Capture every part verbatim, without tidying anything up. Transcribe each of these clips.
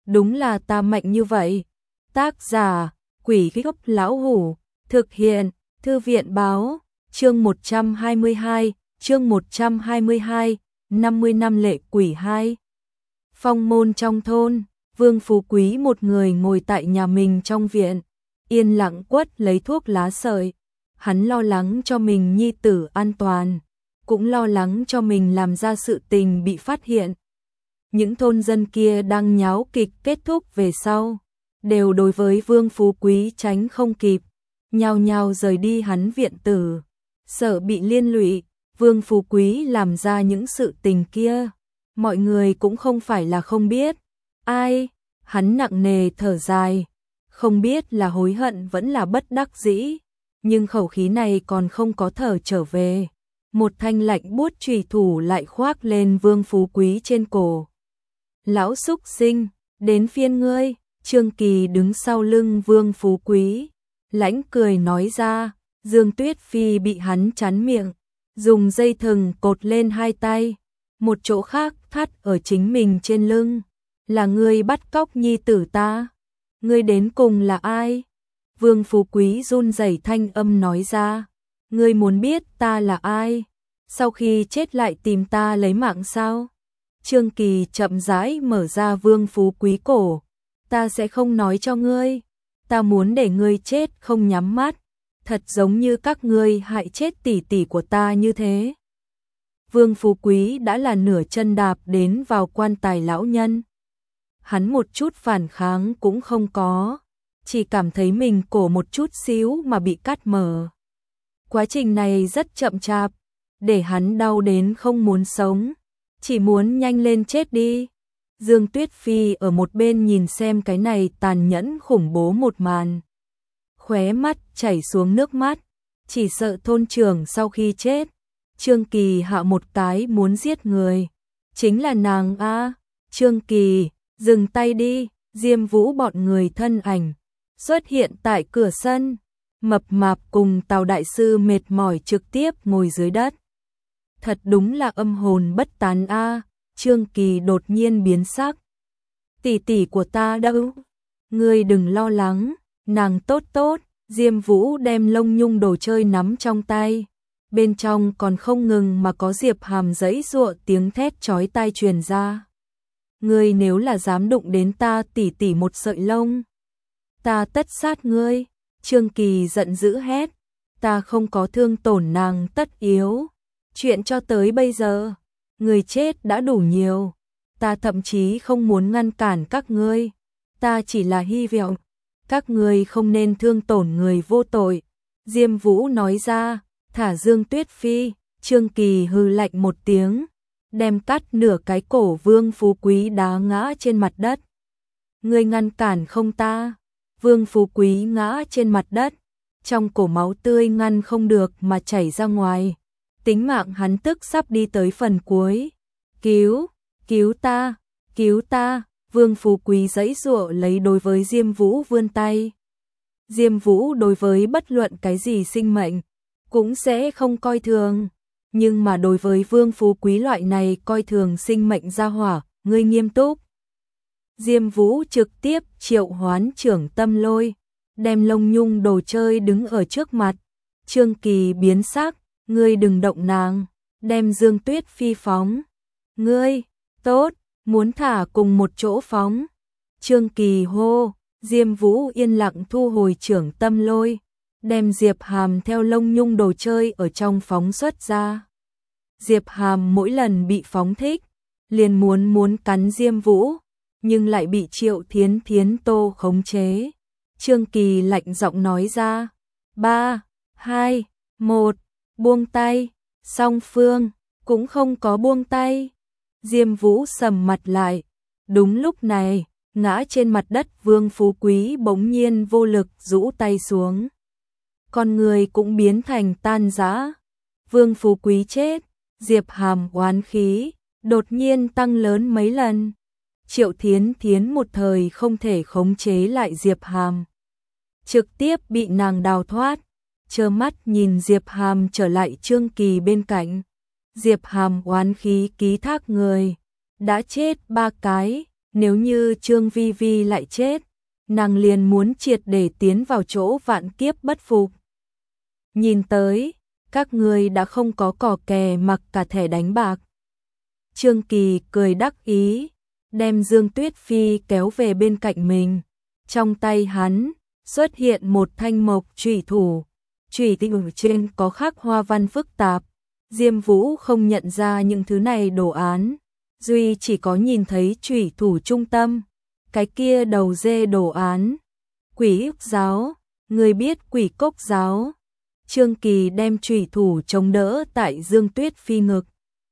đúng là ta mạnh như vậy. Tác giả, Quỷ Gốc Lão Hủ, thực hiện, Thư viện Báo, chương một trăm hai mươi hai, chương một trăm hai mươi hai, năm mươi năm lệ quỷ hai. Phong môn trong thôn, Vương Phú Quý một người ngồi tại nhà mình trong viện, yên lặng quất lấy thuốc lá sợi. Hắn lo lắng cho mình nhi tử an toàn, cũng lo lắng cho mình làm ra sự tình bị phát hiện. Những thôn dân kia đang nháo kịch kết thúc về sau, đều đối với Vương Phú Quý tránh không kịp, nhao nhao rời đi hắn viện tử, sợ bị liên lụy. Vương Phú Quý làm ra những sự tình kia, mọi người cũng không phải là không biết. Ai? Hắn nặng nề thở dài, không biết là hối hận vẫn là bất đắc dĩ, nhưng khẩu khí này còn không có thở trở về. Một thanh lạnh buốt chùy thủ lại khoác lên Vương Phú Quý trên cổ. Lão súc sinh, đến phiên ngươi. Trương Kỳ đứng sau lưng Vương Phú Quý, lãnh cười nói ra. Dương Tuyết Phi bị hắn chắn miệng, dùng dây thừng cột lên hai tay, một chỗ khác thắt ở chính mình trên lưng. Là ngươi bắt cóc nhi tử ta? Ngươi đến cùng là ai? Vương Phú Quý run rẩy thanh âm nói ra. Ngươi muốn biết ta là ai? Sau khi chết lại tìm ta lấy mạng sao? Trương Kỳ chậm rãi mở ra Vương Phú Quý cổ. Ta sẽ không nói cho ngươi. Ta muốn để ngươi chết không nhắm mắt, thật giống như các ngươi hại chết tỷ tỷ của ta như thế. Vương Phú Quý đã là nửa chân đạp đến vào quan tài lão nhân. Hắn một chút phản kháng cũng không có, chỉ cảm thấy mình cổ một chút xíu mà bị cắt mở. Quá trình này rất chậm chạp, để hắn đau đến không muốn sống, chỉ muốn nhanh lên chết đi. Dương Tuyết Phi ở một bên nhìn xem cái này tàn nhẫn khủng bố một màn, khóe mắt chảy xuống nước mắt, chỉ sợ thôn trưởng sau khi chết, Trương Kỳ hạ một cái muốn giết người, chính là nàng a. Trương Kỳ, dừng tay đi. Diêm Vũ bọn người thân ảnh xuất hiện tại cửa sân, Mập Mạp cùng Tào đại sư mệt mỏi trực tiếp ngồi dưới đất. Thật đúng là âm hồn bất tán a. Trương Kỳ đột nhiên biến sắc. Tỷ tỷ của ta đâu? Ngươi đừng lo lắng, nàng tốt tốt. Diêm Vũ đem lông nhung đồ chơi nắm trong tay, bên trong còn không ngừng mà có Diệp Hàm giãy giụa tiếng thét chói tai truyền ra. Ngươi nếu là dám đụng đến ta tỷ tỷ một sợi lông, ta tất sát ngươi. Trương Kỳ giận dữ hét. Ta không có thương tổn nàng tất yếu. Chuyện cho tới bây giờ, người chết đã đủ nhiều. Ta thậm chí không muốn ngăn cản các ngươi. Ta chỉ là hy vọng các ngươi không nên thương tổn người vô tội. Diêm Vũ nói ra. Thả Dương Tuyết Phi. Trương Kỳ hừ lạnh một tiếng, đem cắt nửa cái cổ Vương Phú Quý đá ngã trên mặt đất. Ngươi ngăn cản không ta? Vương Phú Quý ngã trên mặt đất, trong cổ máu tươi ngăn không được mà chảy ra ngoài. Tính mạng hắn tức sắp đi tới phần cuối. Cứu, cứu ta, cứu ta. Vương Phú Quý giãy giụa lấy đối với Diêm Vũ vươn tay. Diêm Vũ đối với bất luận cái gì sinh mệnh cũng sẽ không coi thường, nhưng mà đối với Vương Phú Quý loại này coi thường sinh mệnh gia hỏa, ngươi nghiêm túc. Diêm Vũ trực tiếp triệu hoán Trưởng Tâm Lôi, đem lông nhung đồ chơi đứng ở trước mặt. Trương Kỳ biến sắc. Ngươi đừng động nàng. Đem Dương Tuyết Phi phóng. Ngươi, tốt, muốn thả cùng một chỗ phóng. Trương Kỳ hô. Diêm Vũ yên lặng thu hồi Trưởng Tâm Lôi, đem Diệp Hàm theo lông nhung đồ chơi ở trong phóng xuất ra. Diệp Hàm mỗi lần bị phóng thích, liền muốn muốn cắn Diêm Vũ, nhưng lại bị Triệu Thiến Thiến Tô khống chế. Trương Kỳ lạnh giọng nói ra. Ba, hai, một, buông tay. Song phương cũng không có buông tay. Diêm Vũ sầm mặt lại. Đúng lúc này, ngã trên mặt đất Vương Phú Quý bỗng nhiên vô lực rũ tay xuống. Con người cũng biến thành tan rã. Vương Phú Quý chết, Diệp Hàm oán khí đột nhiên tăng lớn mấy lần. Triệu Thiến Thiến một thời không thể khống chế lại Diệp Hàm, trực tiếp bị nàng đào thoát, trơ mắt nhìn Diệp Hàm trở lại Trương Kỳ bên cạnh. Diệp Hàm oán khí ký thác người, đã chết ba cái, Nếu như Trương Vi Vi lại chết, nàng liền muốn triệt để tiến vào chỗ vạn kiếp bất phục. Nhìn tới, các ngươi đã không có cò kè mặc cả thẻ đánh bạc. Trương Kỳ cười đắc ý, đem Dương Tuyết Phi kéo về bên cạnh mình. Trong tay hắn xuất hiện một thanh mộc chủy thủ, chủy tinh trên có khắc hoa văn phức tạp. Diêm Vũ không nhận ra những thứ này đồ án, duy chỉ có nhìn thấy chủy thủ trung tâm, cái kia đầu dê đồ án. Quỷ ức giáo, người biết quỷ cốc giáo. Trương Kỳ đem chủy thủ chống đỡ tại Dương Tuyết Phi ngực.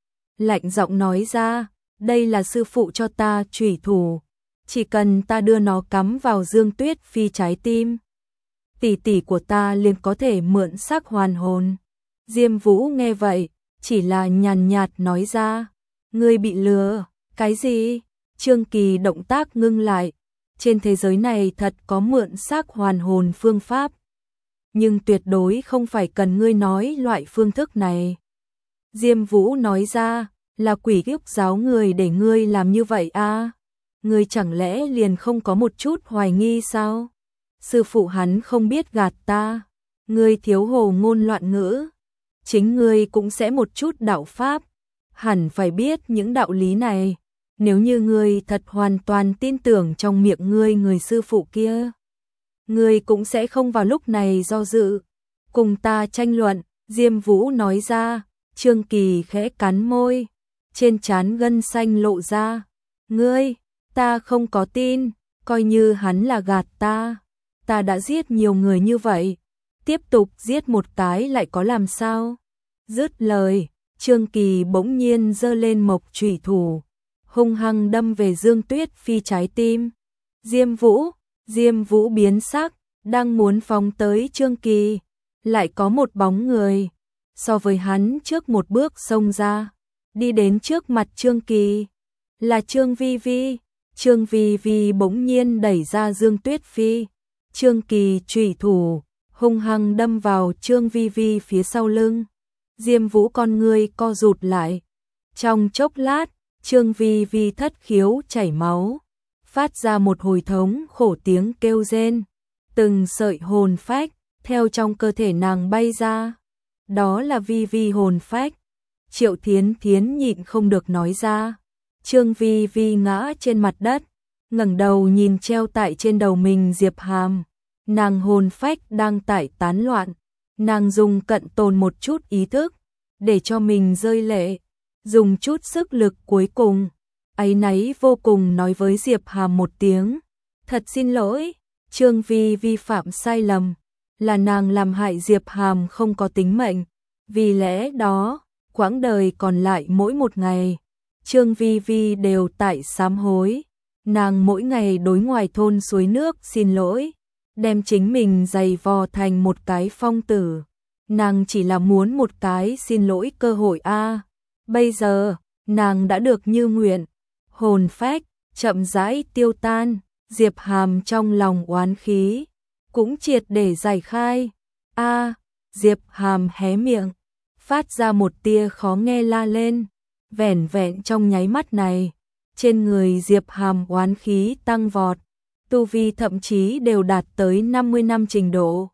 Lạnh giọng nói ra, đây là sư phụ cho ta chủy thủ, chỉ cần ta đưa nó cắm vào Dương Tuyết Phi trái tim, tỷ tỷ của ta liền có thể mượn xác hoàn hồn. Diêm Vũ nghe vậy, chỉ là nhàn nhạt nói ra, ngươi bị lừa. Cái gì? Trương Kỳ động tác ngưng lại, trên thế giới này thật có mượn xác hoàn hồn phương pháp, nhưng tuyệt đối không phải cần ngươi nói loại phương thức này. Diêm Vũ nói ra, là quỷ ức giáo người để ngươi làm như vậy à? Ngươi chẳng lẽ liền không có một chút hoài nghi sao? Sư phụ hắn không biết gạt ta, ngươi thiếu hồ ngôn loạn ngữ, chính ngươi cũng sẽ một chút đạo pháp, hẳn phải biết những đạo lý này. Nếu như ngươi thật hoàn toàn tin tưởng trong miệng ngươi người sư phụ kia, ngươi cũng sẽ không vào lúc này do dự, cùng ta tranh luận. Diêm Vũ nói ra. Trương Kỳ khẽ cắn môi, trên trán gân xanh lộ ra. Ngươi, ta không có tin, coi như hắn là gạt ta. Ta đã giết nhiều người như vậy, tiếp tục giết một cái lại có làm sao? Dứt lời, Trương Kỳ bỗng nhiên giơ lên mộc chủy thủ, hung hăng đâm về Dương Tuyết Phi trái tim. Diêm Vũ, Diêm Vũ biến sắc, đang muốn phóng tới Trương Kỳ, lại có một bóng người so với hắn trước một bước xông ra, đi đến trước mặt Trương Kỳ, là Trương Vi Vi. Trương Vi Vi bỗng nhiên đẩy ra Dương Tuyết Phi, Trương Kỳ chủy thủ hung hăng đâm vào Trương Vi Vi phía sau lưng. Diêm Vũ con ngươi co rụt lại, trong chốc lát, Trương Vi Vi thất khiếu chảy máu, phát ra một hồi thống khổ tiếng kêu rên, từng sợi hồn phách theo trong cơ thể nàng bay ra. Đó là Vi Vi hồn phách. Triệu Thiến Thiến nhịn không được nói ra. Trương Vi Vi ngã trên mặt đất, ngẩng đầu nhìn treo tại trên đầu mình Diệp Hàm, nàng hồn phách đang tại tán loạn, nàng dùng cận tồn một chút ý thức để cho mình rơi lệ, dùng chút sức lực cuối cùng, áy náy vô cùng nói với Diệp Hàm một tiếng, thật xin lỗi, Trương Vi Vi phạm sai lầm, là nàng làm hại Diệp Hàm không có tính mệnh, vì lẽ đó, quãng đời còn lại mỗi một ngày, Trương Vi Vi đều tại sám hối, nàng mỗi ngày đối ngoài thôn suối nước xin lỗi, đem chính mình giày vò thành một cái phong tử, nàng chỉ là muốn một cái xin lỗi cơ hội a. Bây giờ, nàng đã được như nguyện, hồn phách chậm rãi tiêu tan, Diệp Hàm trong lòng oán khí cũng triệt để giải khai. A, Diệp Hàm hé miệng, phát ra một tia khó nghe la lên, vẻn vẹn trong nháy mắt này, trên người Diệp Hàm oán khí tăng vọt, tu vi thậm chí đều đạt tới năm mươi năm trình độ.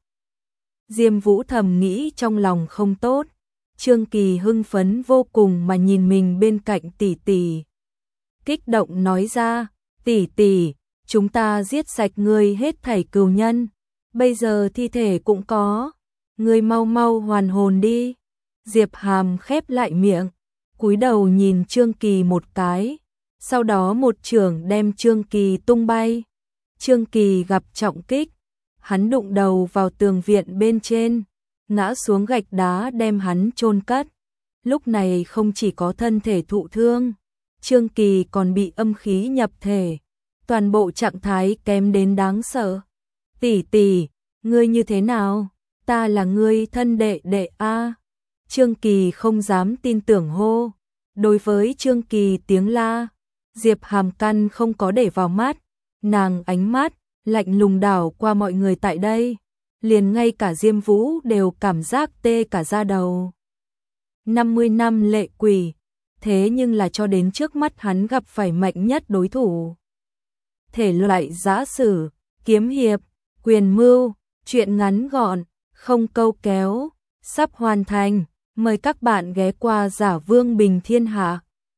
Diêm Vũ thầm nghĩ trong lòng không tốt, Trương Kỳ hưng phấn vô cùng mà nhìn mình bên cạnh tỷ tỷ, kích động nói ra, tỷ tỷ, chúng ta giết sạch ngươi hết thảy cừu nhân, bây giờ thi thể cũng có, ngươi mau mau hoàn hồn đi. Diệp Hàm khép lại miệng, cúi đầu nhìn Trương Kỳ một cái, sau đó một chưởng đem Trương Kỳ tung bay. Trương Kỳ gặp trọng kích, hắn đụng đầu vào tường viện bên trên, ngã xuống gạch đá đem hắn chôn cất. Lúc này không chỉ có thân thể thụ thương, Trương Kỳ còn bị âm khí nhập thể, toàn bộ trạng thái kém đến đáng sợ. Tỷ tỷ, ngươi như thế nào? Ta là ngươi thân đệ đệ a. Trương Kỳ không dám tin tưởng hô. Đối với Trương Kỳ tiếng la, Diệp Hàm căn không có để vào mắt, nàng ánh mắt lạnh lùng đảo qua mọi người tại đây, liền ngay cả Diêm Vũ đều cảm giác tê cả da đầu. năm mươi năm lệ quỷ, thế nhưng là cho đến trước mắt hắn gặp phải mạnh nhất đối thủ. thể loại giã sử, kiếm hiệp, quyền mưu, truyện ngắn gọn, không câu kéo, sắp hoàn thành. Mời các bạn ghé qua Giả Vương Bình Thiên Hạ.